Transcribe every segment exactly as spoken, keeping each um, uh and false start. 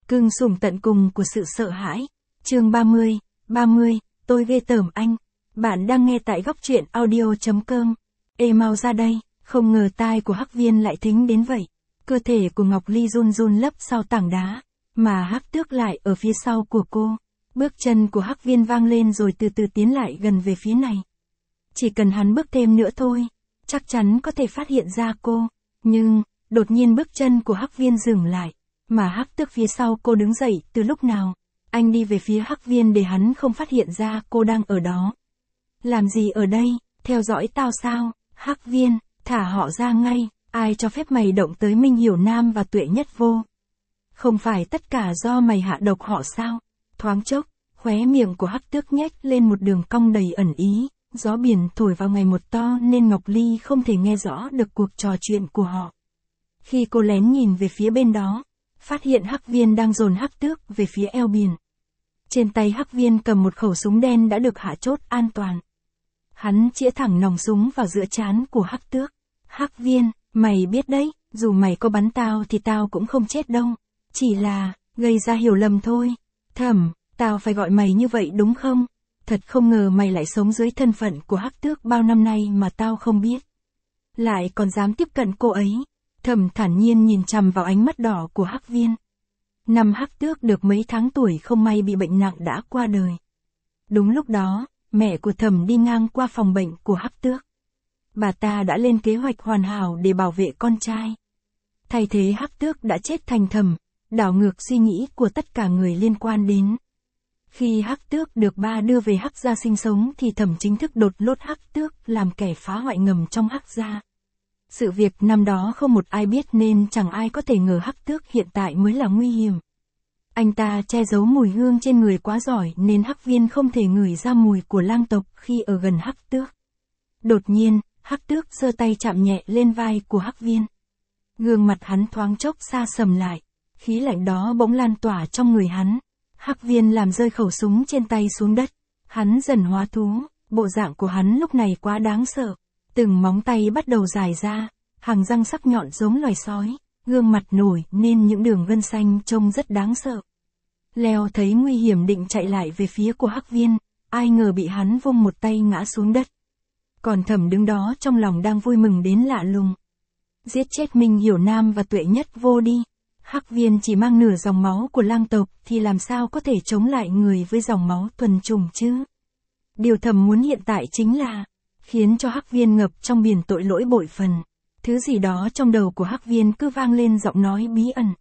Cưng sủng tận cùng của sự sợ hãi. Chương ba mươi, ba mươi, tôi ghê tởm anh. Bạn đang nghe tại góc truyện audio chấm com. Ê mau ra đây, không ngờ tai của Hắc Viên lại thính đến vậy. Cơ thể của Ngọc Ly run run lấp sau tảng đá, mà Hắc Tước lại ở phía sau của cô. Bước chân của Hắc Viên vang lên rồi từ từ tiến lại gần về phía này. Chỉ cần hắn bước thêm nữa thôi, chắc chắn có thể phát hiện ra cô. Nhưng, đột nhiên bước chân của Hắc Viên dừng lại, mà Hắc Tước phía sau cô đứng dậy từ lúc nào. Anh đi về phía Hắc Viên để hắn không phát hiện ra cô đang ở đó. Làm gì ở đây, theo dõi tao sao? Hắc Viên, thả họ ra ngay, ai cho phép mày động tới Minh Hiểu Nam và Tuệ Nhất Vô? Không phải tất cả do mày hạ độc họ sao? Thoáng chốc, khóe miệng của Hắc Tước nhếch lên một đường cong đầy ẩn ý, gió biển thổi vào ngày một to nên Ngọc Ly không thể nghe rõ được cuộc trò chuyện của họ. Khi cô lén nhìn về phía bên đó, phát hiện Hắc Viên đang dồn Hắc Tước về phía eo biển. Trên tay Hắc Viên cầm một khẩu súng đen đã được hạ chốt an toàn. Hắn chĩa thẳng nòng súng vào giữa trán của Hắc Tước. Hắc Viên, mày biết đấy, dù mày có bắn tao thì tao cũng không chết đâu. Chỉ là, gây ra hiểu lầm thôi. Thẩm, tao phải gọi mày như vậy đúng không? Thật không ngờ mày lại sống dưới thân phận của Hắc Tước bao năm nay mà tao không biết. Lại còn dám tiếp cận cô ấy. Thẩm thản nhiên nhìn chằm vào ánh mắt đỏ của Hắc Viên. Năm Hắc Tước được mấy tháng tuổi không may bị bệnh nặng đã qua đời. Đúng lúc đó, mẹ của Thẩm đi ngang qua phòng bệnh của Hắc Tước. Bà ta đã lên kế hoạch hoàn hảo để bảo vệ con trai. Thay thế Hắc Tước đã chết thành Thẩm, đảo ngược suy nghĩ của tất cả người liên quan đến. Khi Hắc Tước được ba đưa về Hắc gia sinh sống thì Thẩm chính thức đột lốt Hắc Tước làm kẻ phá hoại ngầm trong Hắc gia. Sự việc năm đó không một ai biết nên chẳng ai có thể ngờ Hắc Tước hiện tại mới là nguy hiểm. Anh ta che giấu mùi hương trên người quá giỏi nên Hắc Viên không thể ngửi ra mùi của lang tộc khi ở gần Hắc Tước. Đột nhiên, Hắc Tước giơ tay chạm nhẹ lên vai của Hắc Viên. Gương mặt hắn thoáng chốc sa sầm lại, khí lạnh đó bỗng lan tỏa trong người hắn. Hắc Viên làm rơi khẩu súng trên tay xuống đất. Hắn dần hóa thú, bộ dạng của hắn lúc này quá đáng sợ. Từng móng tay bắt đầu dài ra, hàng răng sắc nhọn giống loài sói, gương mặt nổi nên những đường gân xanh trông rất đáng sợ. Leo thấy nguy hiểm định chạy lại về phía của Hắc Viên, ai ngờ bị hắn vung một tay ngã xuống đất. Còn Thẩm đứng đó trong lòng đang vui mừng đến lạ lùng. Giết chết Minh Hiểu Nam và Tuệ Nhất Vô đi. Hắc Viên chỉ mang nửa dòng máu của lang tộc thì làm sao có thể chống lại người với dòng máu thuần chủng chứ? Điều Thẩm muốn hiện tại chính là khiến cho Hắc Viên ngập trong biển tội lỗi bội phần. Thứ gì đó trong đầu của Hắc Viên cứ vang lên giọng nói bí ẩn.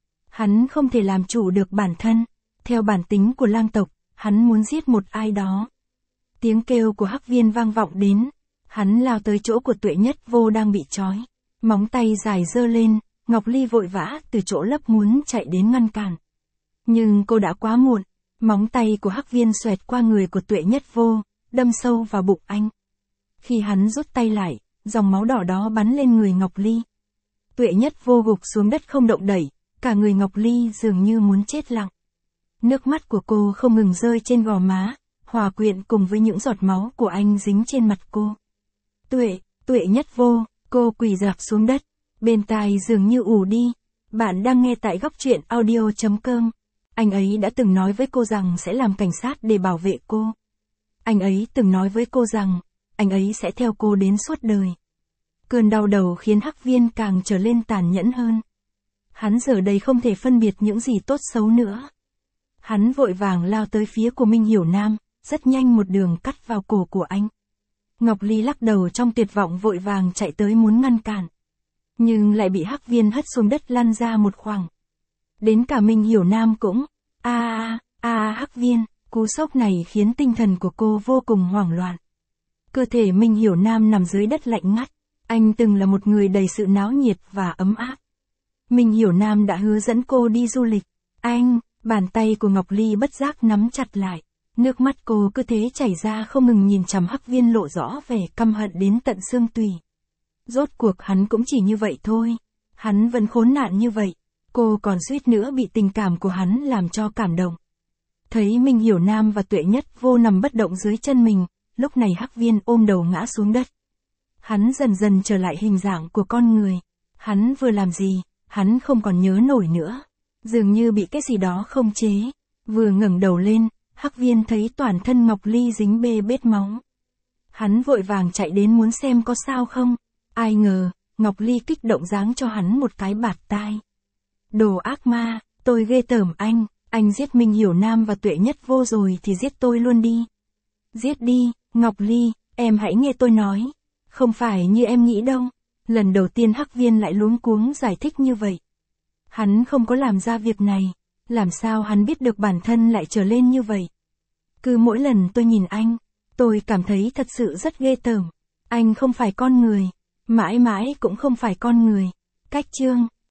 Hắn không thể làm chủ được bản thân. Theo bản tính của lang tộc, hắn muốn giết một ai đó. Tiếng kêu của Hắc Viên vang vọng đến. Hắn lao tới chỗ của Tuệ Nhất Vô đang bị trói. Móng tay dài giơ lên, Ngọc Ly vội vã từ chỗ lấp muốn chạy đến ngăn cản. Nhưng cô đã quá muộn. Móng tay của Hắc Viên xoẹt qua người của Tuệ Nhất Vô, đâm sâu vào bụng anh. Khi hắn rút tay lại, dòng máu đỏ đó bắn lên người Ngọc Ly. Tuệ Nhất Vô gục xuống đất không động đậy, cả người Ngọc Ly dường như muốn chết lặng. Nước mắt của cô không ngừng rơi trên gò má, hòa quyện cùng với những giọt máu của anh dính trên mặt cô. Tuệ, Tuệ Nhất Vô, cô quỳ rạp xuống đất, bên tai dường như ù đi. Bạn đang nghe tại góc truyện audio chấm com. Anh ấy đã từng nói với cô rằng sẽ làm cảnh sát để bảo vệ cô. Anh ấy từng nói với cô rằng, anh ấy sẽ theo cô đến suốt đời. Cơn đau đầu khiến Hắc Viên càng trở lên tàn nhẫn hơn. Hắn giờ đây không thể phân biệt những gì tốt xấu nữa. Hắn vội vàng lao tới phía của Minh Hiểu Nam, rất nhanh một đường cắt vào cổ của anh. Ngọc Ly lắc đầu trong tuyệt vọng vội vàng chạy tới muốn ngăn cản. Nhưng lại bị Hắc Viên hất xuống đất lăn ra một khoảng. Đến cả Minh Hiểu Nam cũng, a a a Hắc Viên, cú sốc này khiến tinh thần của cô vô cùng hoảng loạn. Cơ thể Minh Hiểu Nam nằm dưới đất lạnh ngắt. Anh từng là một người đầy sự náo nhiệt và ấm áp. Minh Hiểu Nam đã hứa dẫn cô đi du lịch. Anh, bàn tay của Ngọc Ly bất giác nắm chặt lại. Nước mắt cô cứ thế chảy ra không ngừng nhìn chằm Hắc Viên lộ rõ vẻ căm hận đến tận xương tủy. Rốt cuộc hắn cũng chỉ như vậy thôi. Hắn vẫn khốn nạn như vậy. Cô còn suýt nữa bị tình cảm của hắn làm cho cảm động. Thấy Minh Hiểu Nam và Tuệ Nhất Vô nằm bất động dưới chân mình, lúc này Hắc Viên ôm đầu ngã xuống đất. Hắn dần dần trở lại hình dạng của con người. Hắn vừa làm gì, hắn không còn nhớ nổi nữa. Dường như bị cái gì đó không chế. Vừa ngẩng đầu lên, Hắc Viên thấy toàn thân Ngọc Ly dính bê bết máu. Hắn vội vàng chạy đến muốn xem có sao không. Ai ngờ, Ngọc Ly kích động giáng cho hắn một cái bạt tai. Đồ ác ma, tôi ghê tởm anh, anh giết Minh Hiểu Nam và Tuệ Nhất Vô rồi thì giết tôi luôn đi. Giết đi, Ngọc Ly, em hãy nghe tôi nói. Không phải như em nghĩ đâu. Lần đầu tiên Hắc Viên lại luống cuống giải thích như vậy. Hắn không có làm ra việc này. Làm sao hắn biết được bản thân lại trở lên như vậy? Cứ mỗi lần tôi nhìn anh, tôi cảm thấy thật sự rất ghê tởm. Anh không phải con người. Mãi mãi cũng không phải con người. Cách chương.